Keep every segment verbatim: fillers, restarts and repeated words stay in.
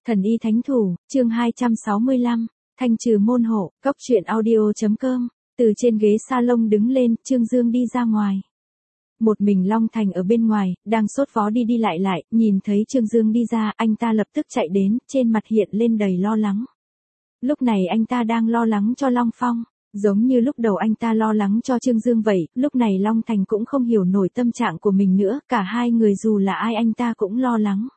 Thần y thánh thủ, chương hai trăm sáu mươi lăm, thanh trừ môn hộ, cóc truyện audio.com, từ trên ghế salon đứng lên, Trương Dương đi ra ngoài. Một mình Long Thành ở bên ngoài, đang sốt vó đi đi lại lại, nhìn thấy Trương Dương đi ra, anh ta lập tức chạy đến, trên mặt hiện lên đầy lo lắng. Lúc này anh ta đang lo lắng cho Long Phong, giống như lúc đầu anh ta lo lắng cho Trương Dương vậy, lúc này Long Thành cũng không hiểu nổi tâm trạng của mình nữa, cả hai người dù là ai anh ta cũng lo lắng.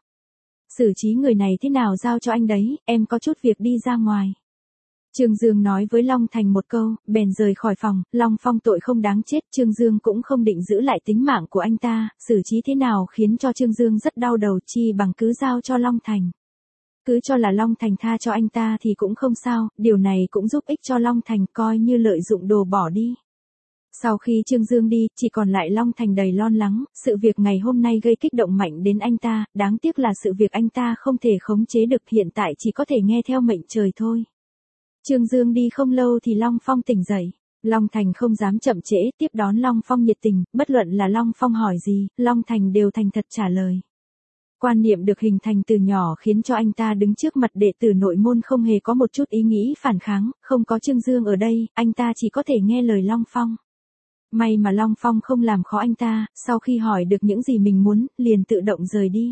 Xử trí người này thế nào giao cho anh đấy, em có chút việc đi ra ngoài. Trương Dương nói với Long Thành một câu, bèn rời khỏi phòng. Long Phong tội không đáng chết, Trương Dương cũng không định giữ lại tính mạng của anh ta, xử trí thế nào khiến cho Trương Dương rất đau đầu, chi bằng cứ giao cho Long Thành. Cứ cho là Long Thành tha cho anh ta thì cũng không sao, điều này cũng giúp ích cho Long Thành, coi như lợi dụng đồ bỏ đi. Sau khi Trương Dương đi, chỉ còn lại Long Thành đầy lo lắng, sự việc ngày hôm nay gây kích động mạnh đến anh ta, đáng tiếc là sự việc anh ta không thể khống chế được, hiện tại chỉ có thể nghe theo mệnh trời thôi. Trương Dương đi không lâu thì Long Phong tỉnh dậy. Long Thành không dám chậm trễ, tiếp đón Long Phong nhiệt tình, bất luận là Long Phong hỏi gì, Long Thành đều thành thật trả lời. Quan niệm được hình thành từ nhỏ khiến cho anh ta đứng trước mặt đệ tử nội môn không hề có một chút ý nghĩ phản kháng, không có Trương Dương ở đây, anh ta chỉ có thể nghe lời Long Phong. May mà Long Phong không làm khó anh ta, sau khi hỏi được những gì mình muốn, liền tự động rời đi.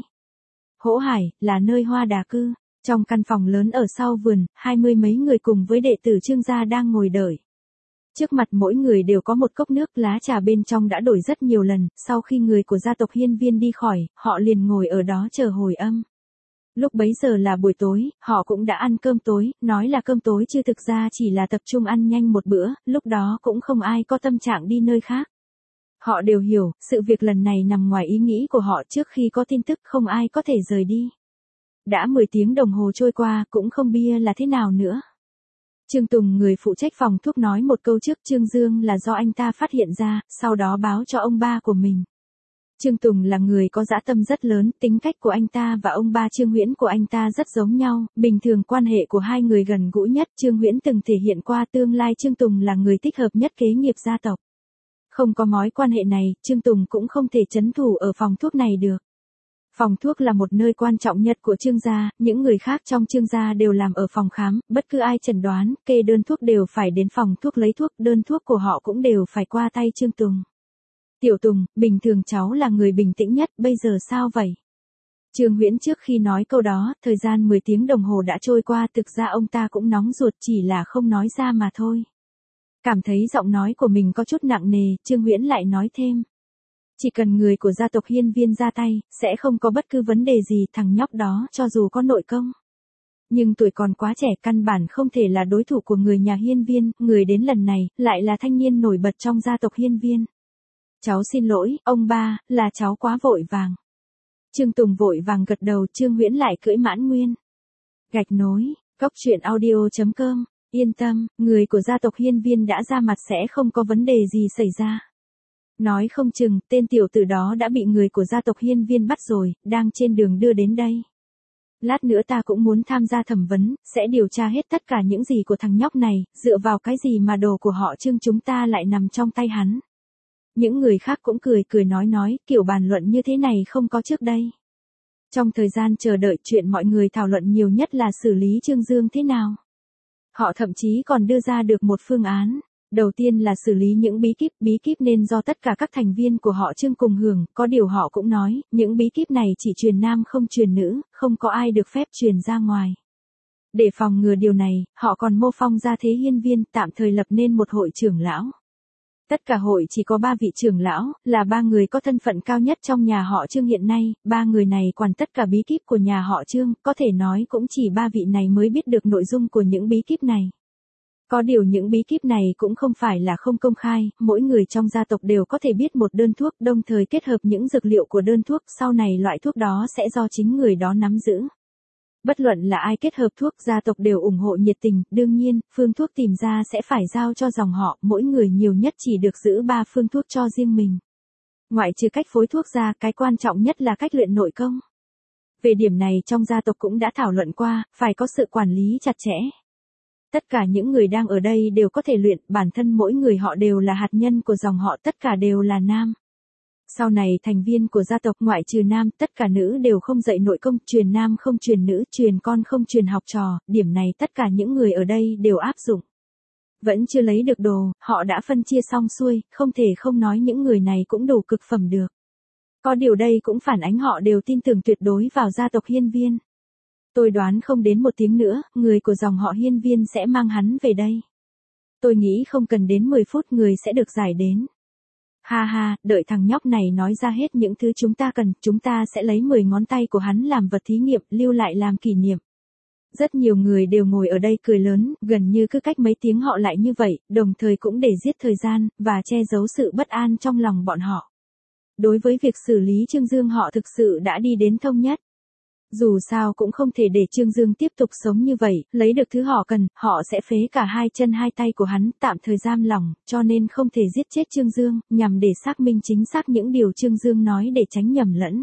Hỗ Hải, là nơi Hoa Đà cư. Trong căn phòng lớn ở sau vườn, hai mươi mấy người cùng với đệ tử Trương gia đang ngồi đợi. Trước mặt mỗi người đều có một cốc nước, lá trà bên trong đã đổi rất nhiều lần, sau khi người của gia tộc Hiên Viên đi khỏi, họ liền ngồi ở đó chờ hồi âm. Lúc bấy giờ là buổi tối, họ cũng đã ăn cơm tối, nói là cơm tối chứ thực ra chỉ là tập trung ăn nhanh một bữa, lúc đó cũng không ai có tâm trạng đi nơi khác. Họ đều hiểu, sự việc lần này nằm ngoài ý nghĩ của họ, trước khi có tin tức không ai có thể rời đi. Đã mười tiếng đồng hồ trôi qua, cũng không bia là thế nào nữa. Trương Tùng, người phụ trách phòng thuốc, nói một câu trước Trương Dương là do anh ta phát hiện ra, sau đó báo cho ông ba của mình. Trương Tùng là người có dã tâm rất lớn, tính cách của anh ta và ông ba Trương Huyễn của anh ta rất giống nhau, bình thường quan hệ của hai người gần gũi nhất. Trương Huyễn từng thể hiện qua tương lai Trương Tùng là người thích hợp nhất kế nghiệp gia tộc. Không có mối quan hệ này, Trương Tùng cũng không thể trấn thủ ở phòng thuốc này được. Phòng thuốc là một nơi quan trọng nhất của Trương gia, những người khác trong Trương gia đều làm ở phòng khám, bất cứ ai chẩn đoán, kê đơn thuốc đều phải đến phòng thuốc lấy thuốc, đơn thuốc của họ cũng đều phải qua tay Trương Tùng. Tiểu Tùng, bình thường cháu là người bình tĩnh nhất, bây giờ sao vậy? Trương Huyễn trước khi nói câu đó, thời gian mười tiếng đồng hồ đã trôi qua, thực ra ông ta cũng nóng ruột, chỉ là không nói ra mà thôi. Cảm thấy giọng nói của mình có chút nặng nề, Trương Huyễn lại nói thêm. Chỉ cần người của gia tộc Hiên Viên ra tay, sẽ không có bất cứ vấn đề gì, thằng nhóc đó cho dù có nội công. Nhưng tuổi còn quá trẻ, căn bản không thể là đối thủ của người nhà Hiên Viên, người đến lần này, lại là thanh niên nổi bật trong gia tộc Hiên Viên. Cháu xin lỗi, ông ba, là cháu quá vội vàng. Trương Tùng vội vàng gật đầu, Trương Huyễn lại cưỡi mãn nguyên. Gạch nối, cóc truyện audio.com, yên tâm, người của gia tộc Hiên Viên đã ra mặt sẽ không có vấn đề gì xảy ra. Nói không chừng, tên tiểu tử đó đã bị người của gia tộc Hiên Viên bắt rồi, đang trên đường đưa đến đây. Lát nữa ta cũng muốn tham gia thẩm vấn, sẽ điều tra hết tất cả những gì của thằng nhóc này, dựa vào cái gì mà đồ của họ Trương chúng ta lại nằm trong tay hắn. Những người khác cũng cười cười nói nói, kiểu bàn luận như thế này không có trước đây. Trong thời gian chờ đợi, chuyện mọi người thảo luận nhiều nhất là xử lý Trương Dương thế nào. Họ thậm chí còn đưa ra được một phương án. Đầu tiên là xử lý những bí kíp, bí kíp nên do tất cả các thành viên của họ Trương cùng hưởng, có điều họ cũng nói, những bí kíp này chỉ truyền nam không truyền nữ, không có ai được phép truyền ra ngoài. Để phòng ngừa điều này, họ còn mô phỏng ra thế Hiên Viên, tạm thời lập nên một hội trưởng lão. Tất cả hội chỉ có ba vị trưởng lão, là ba người có thân phận cao nhất trong nhà họ Trương hiện nay, ba người này quản tất cả bí kíp của nhà họ Trương, có thể nói cũng chỉ ba vị này mới biết được nội dung của những bí kíp này. Có điều những bí kíp này cũng không phải là không công khai, mỗi người trong gia tộc đều có thể biết một đơn thuốc, đồng thời kết hợp những dược liệu của đơn thuốc, sau này loại thuốc đó sẽ do chính người đó nắm giữ. Bất luận là ai kết hợp thuốc, gia tộc đều ủng hộ nhiệt tình, đương nhiên, phương thuốc tìm ra sẽ phải giao cho dòng họ, mỗi người nhiều nhất chỉ được giữ ba phương thuốc cho riêng mình. Ngoại trừ cách phối thuốc ra, cái quan trọng nhất là cách luyện nội công. Về điểm này trong gia tộc cũng đã thảo luận qua, phải có sự quản lý chặt chẽ. Tất cả những người đang ở đây đều có thể luyện, bản thân mỗi người họ đều là hạt nhân của dòng họ, tất cả đều là nam. Sau này thành viên của gia tộc ngoại trừ nam, tất cả nữ đều không dạy nội công, truyền nam không truyền nữ, truyền con không truyền học trò, điểm này tất cả những người ở đây đều áp dụng. Vẫn chưa lấy được đồ, họ đã phân chia xong xuôi, không thể không nói những người này cũng đủ cực phẩm được. Có điều đây cũng phản ánh họ đều tin tưởng tuyệt đối vào gia tộc Hiên Viên. Tôi đoán không đến một tiếng nữa, người của dòng họ Hiên Viên sẽ mang hắn về đây. Tôi nghĩ không cần đến mười phút người sẽ được giải đến. Ha ha, đợi thằng nhóc này nói ra hết những thứ chúng ta cần, chúng ta sẽ lấy mười ngón tay của hắn làm vật thí nghiệm, lưu lại làm kỷ niệm. Rất nhiều người đều ngồi ở đây cười lớn, gần như cứ cách mấy tiếng họ lại như vậy, đồng thời cũng để giết thời gian, và che giấu sự bất an trong lòng bọn họ. Đối với việc xử lý Trương Dương họ thực sự đã đi đến thông nhất. Dù sao cũng không thể để Trương Dương tiếp tục sống như vậy, lấy được thứ họ cần, họ sẽ phế cả hai chân hai tay của hắn, tạm thời giam lỏng, cho nên không thể giết chết Trương Dương, nhằm để xác minh chính xác những điều Trương Dương nói để tránh nhầm lẫn.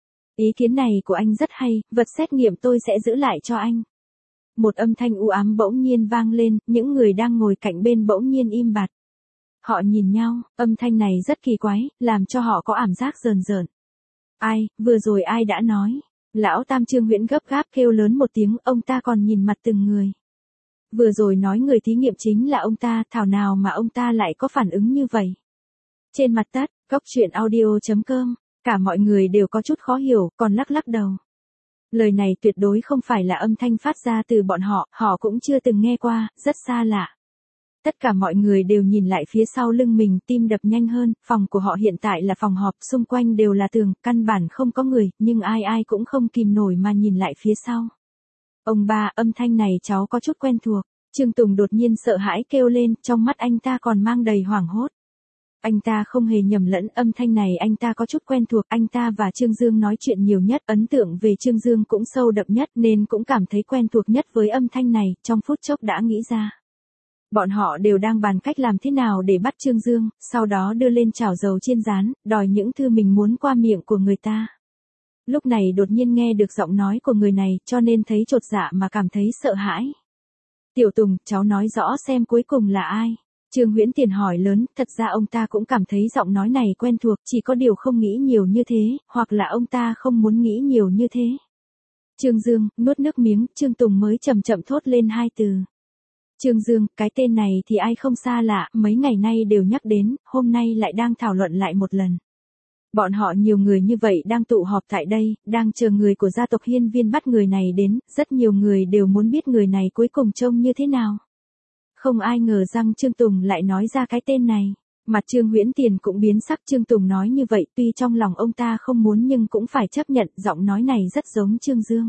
Ý kiến này của anh rất hay, vật xét nghiệm tôi sẽ giữ lại cho anh. Một âm thanh u ám bỗng nhiên vang lên, những người đang ngồi cạnh bên bỗng nhiên im bặt. Họ nhìn nhau, âm thanh này rất kỳ quái, làm cho họ có ảm giác rờn rợn. Ai, vừa rồi ai đã nói? Lão Tam Trương Huyễn gấp gáp kêu lớn một tiếng, ông ta còn nhìn mặt từng người. Vừa rồi nói người thí nghiệm chính là ông ta, thảo nào mà ông ta lại có phản ứng như vậy. Trên mặt đất, góc truyện audio chấm com, cả mọi người đều có chút khó hiểu, còn lắc lắc đầu. Lời này tuyệt đối không phải là âm thanh phát ra từ bọn họ, họ cũng chưa từng nghe qua, rất xa lạ. Tất cả mọi người đều nhìn lại phía sau lưng mình, tim đập nhanh hơn, phòng của họ hiện tại là phòng họp, xung quanh đều là tường, căn bản không có người, nhưng ai ai cũng không kìm nổi mà nhìn lại phía sau. Ông ba, âm thanh này cháu có chút quen thuộc. Trương Tùng đột nhiên sợ hãi kêu lên, trong mắt anh ta còn mang đầy hoảng hốt. Anh ta không hề nhầm lẫn, âm thanh này anh ta có chút quen thuộc, anh ta và Trương Dương nói chuyện nhiều nhất, ấn tượng về Trương Dương cũng sâu đậm nhất nên cũng cảm thấy quen thuộc nhất với âm thanh này, trong phút chốc đã nghĩ ra. Bọn họ đều đang bàn cách làm thế nào để bắt Trương Dương, sau đó đưa lên chảo dầu chiên rán, đòi những thứ mình muốn qua miệng của người ta. Lúc này đột nhiên nghe được giọng nói của người này, cho nên thấy chột dạ mà cảm thấy sợ hãi. Tiểu Tùng, cháu nói rõ xem cuối cùng là ai? Trương Huyễn Tiền hỏi lớn, thật ra ông ta cũng cảm thấy giọng nói này quen thuộc, chỉ có điều không nghĩ nhiều như thế, hoặc là ông ta không muốn nghĩ nhiều như thế. Trương Dương, nuốt nước miếng, Trương Tùng mới chậm chậm thốt lên hai từ. Trương Dương, cái tên này thì ai không xa lạ, mấy ngày nay đều nhắc đến, hôm nay lại đang thảo luận lại một lần. Bọn họ nhiều người như vậy đang tụ họp tại đây, đang chờ người của gia tộc Hiên Viên bắt người này đến, rất nhiều người đều muốn biết người này cuối cùng trông như thế nào. Không ai ngờ rằng Trương Tùng lại nói ra cái tên này. Mặt Trương Huyễn Tiền cũng biến sắc, Trương Tùng nói như vậy, tuy trong lòng ông ta không muốn nhưng cũng phải chấp nhận, giọng nói này rất giống Trương Dương.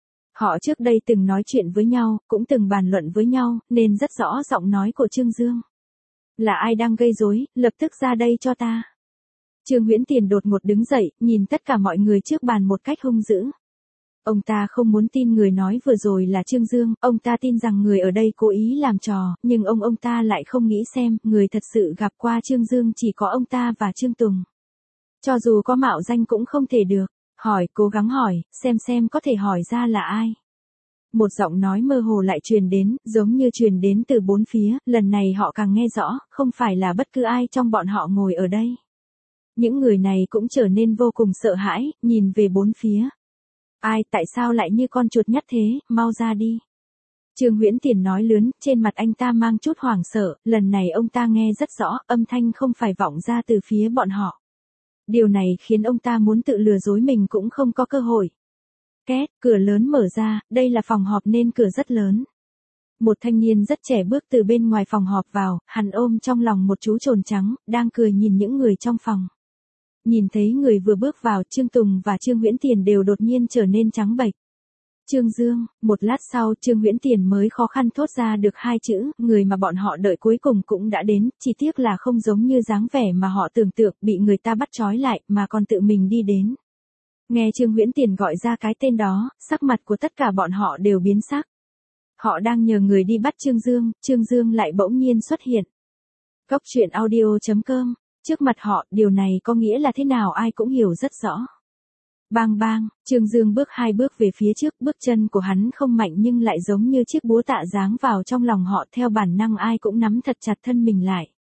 Họ trước đây từng nói chuyện với nhau, cũng từng bàn luận với nhau, nên rất rõ giọng nói của Trương Dương. Là ai đang gây rối, lập tức ra đây cho ta. Trương Huyễn Tiền đột ngột đứng dậy, nhìn tất cả mọi người trước bàn một cách hung dữ. Ông ta không muốn tin người nói vừa rồi là Trương Dương, ông ta tin rằng người ở đây cố ý làm trò, nhưng ông ông ta lại không nghĩ xem, người thật sự gặp qua Trương Dương chỉ có ông ta và Trương Tùng. Cho dù có mạo danh cũng không thể được. Hỏi, cố gắng hỏi, xem xem có thể hỏi ra là ai. Một giọng nói mơ hồ lại truyền đến, giống như truyền đến từ bốn phía, lần này họ càng nghe rõ, không phải là bất cứ ai trong bọn họ ngồi ở đây. Những người này cũng trở nên vô cùng sợ hãi, nhìn về bốn phía. Ai, tại sao lại như con chuột nhắt thế, mau ra đi. Trương Huyễn Tiền nói lớn, trên mặt anh ta mang chút hoảng sợ, lần này ông ta nghe rất rõ, âm thanh không phải vọng ra từ phía bọn họ. Điều này khiến ông ta muốn tự lừa dối mình cũng không có cơ hội. Két, cửa lớn mở ra, đây là phòng họp nên cửa rất lớn. Một thanh niên rất trẻ bước từ bên ngoài phòng họp vào, hắn ôm trong lòng một chú trồn trắng, đang cười nhìn những người trong phòng. Nhìn thấy người vừa bước vào, Trương Tùng và Trương Huyễn Tiền đều đột nhiên trở nên trắng bệch. Trương Dương, một lát sau Trương Huyễn Tiền mới khó khăn thốt ra được hai chữ, người mà bọn họ đợi cuối cùng cũng đã đến, chỉ tiếc là không giống như dáng vẻ mà họ tưởng tượng, bị người ta bắt trói lại, mà còn tự mình đi đến. Nghe Trương Huyễn Tiền gọi ra cái tên đó, sắc mặt của tất cả bọn họ đều biến sắc. Họ đang nhờ người đi bắt Trương Dương, Trương Dương lại bỗng nhiên xuất hiện. Góc truyện audio chấm com, trước mặt họ, điều này có nghĩa là thế nào ai cũng hiểu rất rõ. Bang bang, Trương Dương bước hai bước về phía trước, bước chân của hắn không mạnh nhưng lại giống như chiếc búa tạ giáng vào trong lòng họ, theo bản năng ai cũng nắm thật chặt thân mình lại.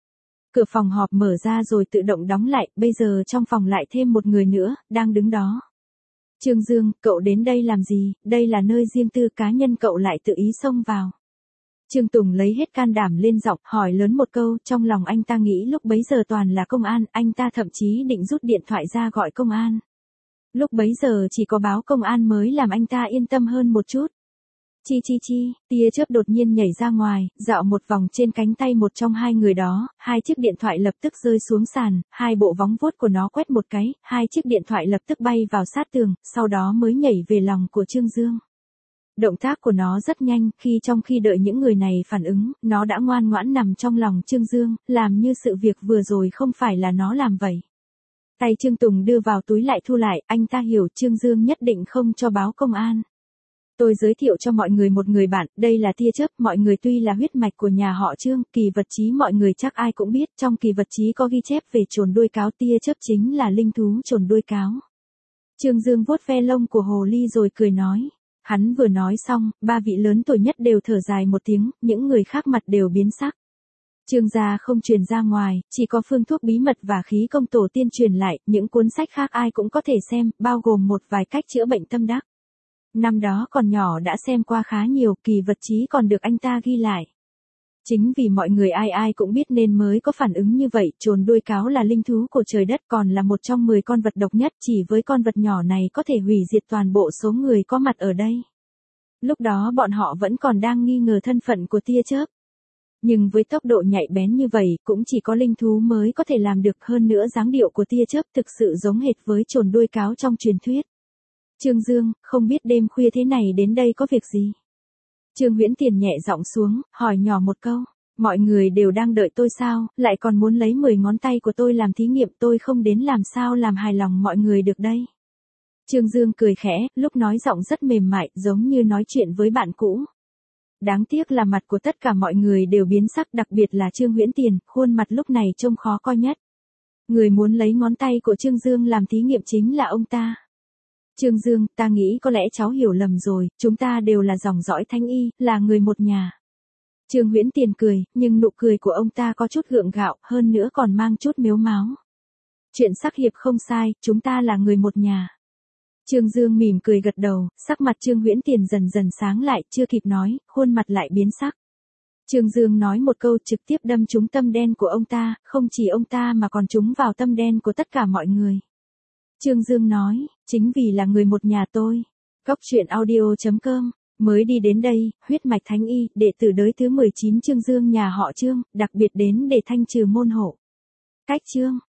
Cửa phòng họp mở ra rồi tự động đóng lại, bây giờ trong phòng lại thêm một người nữa, đang đứng đó. Trương Dương, cậu đến đây làm gì, đây là nơi riêng tư cá nhân cậu lại tự ý xông vào. Trương Tùng lấy hết can đảm lên giọng, hỏi lớn một câu, trong lòng anh ta nghĩ lúc bấy giờ toàn là công an, anh ta thậm chí định rút điện thoại ra gọi công an. Lúc bấy giờ chỉ có báo công an mới làm anh ta yên tâm hơn một chút. Chi chi chi, tia chớp đột nhiên nhảy ra ngoài, dạo một vòng trên cánh tay một trong hai người đó, hai chiếc điện thoại lập tức rơi xuống sàn, hai bộ vóng vuốt của nó quét một cái, hai chiếc điện thoại lập tức bay vào sát tường, sau đó mới nhảy về lòng của Trương Dương. Động tác của nó rất nhanh, khi trong khi đợi những người này phản ứng, nó đã ngoan ngoãn nằm trong lòng Trương Dương, làm như sự việc vừa rồi không phải là nó làm vậy. Tay Trương Tùng đưa vào túi lại thu lại, anh ta hiểu Trương Dương nhất định không cho báo công an. Tôi giới thiệu cho mọi người một người bạn, đây là tia chớp, mọi người tuy là huyết mạch của nhà họ Trương, kỳ vật chí mọi người chắc ai cũng biết, trong kỳ vật chí có ghi chép về chồn đuôi cáo, tia chớp chính là linh thú chồn đuôi cáo. Trương Dương vuốt ve lông của hồ ly rồi cười nói. Hắn vừa nói xong, ba vị lớn tuổi nhất đều thở dài một tiếng, những người khác mặt đều biến sắc. Trương gia không truyền ra ngoài, chỉ có phương thuốc bí mật và khí công tổ tiên truyền lại, những cuốn sách khác ai cũng có thể xem, bao gồm một vài cách chữa bệnh tâm đắc. Năm đó còn nhỏ đã xem qua khá nhiều, kỳ vật chí còn được anh ta ghi lại. Chính vì mọi người ai ai cũng biết nên mới có phản ứng như vậy, chồn đuôi cáo là linh thú của trời đất, còn là một trong mười con vật độc nhất, chỉ với con vật nhỏ này có thể hủy diệt toàn bộ số người có mặt ở đây. Lúc đó bọn họ vẫn còn đang nghi ngờ thân phận của tia chớp. Nhưng với tốc độ nhạy bén như vậy, cũng chỉ có linh thú mới có thể làm được, hơn nữa dáng điệu của tia chớp thực sự giống hệt với chồn đuôi cáo trong truyền thuyết. Trương Dương, không biết đêm khuya thế này đến đây có việc gì? Trương Huyễn Tiền nhẹ giọng xuống, hỏi nhỏ một câu, mọi người đều đang đợi tôi sao, lại còn muốn lấy mười ngón tay của tôi làm thí nghiệm, tôi không đến làm sao làm hài lòng mọi người được đây. Trương Dương cười khẽ, lúc nói giọng rất mềm mại, giống như nói chuyện với bạn cũ. Đáng tiếc là mặt của tất cả mọi người đều biến sắc, đặc biệt là Trương Huyễn Tiền, khuôn mặt lúc này trông khó coi nhất. Người muốn lấy ngón tay của Trương Dương làm thí nghiệm chính là ông ta. Trương Dương, ta nghĩ có lẽ cháu hiểu lầm rồi, chúng ta đều là dòng dõi Thánh Y, là người một nhà. Trương Huyễn Tiền cười, nhưng nụ cười của ông ta có chút gượng gạo, hơn nữa còn mang chút mếu máo. Chuyện sắc hiệp không sai, chúng ta là người một nhà. Trương Dương mỉm cười gật đầu, sắc mặt Trương Huyễn Tiền dần dần sáng lại, chưa kịp nói, khuôn mặt lại biến sắc. Trương Dương nói một câu trực tiếp đâm trúng tâm đen của ông ta, không chỉ ông ta mà còn trúng vào tâm đen của tất cả mọi người. Trương Dương nói, chính vì là người một nhà tôi. Cóc truyện audio chấm com, mới đi đến đây, huyết mạch Thánh Y, đệ tử đới thứ mười chín Trương Dương nhà họ Trương, đặc biệt đến để thanh trừ môn hộ. Cách Trương.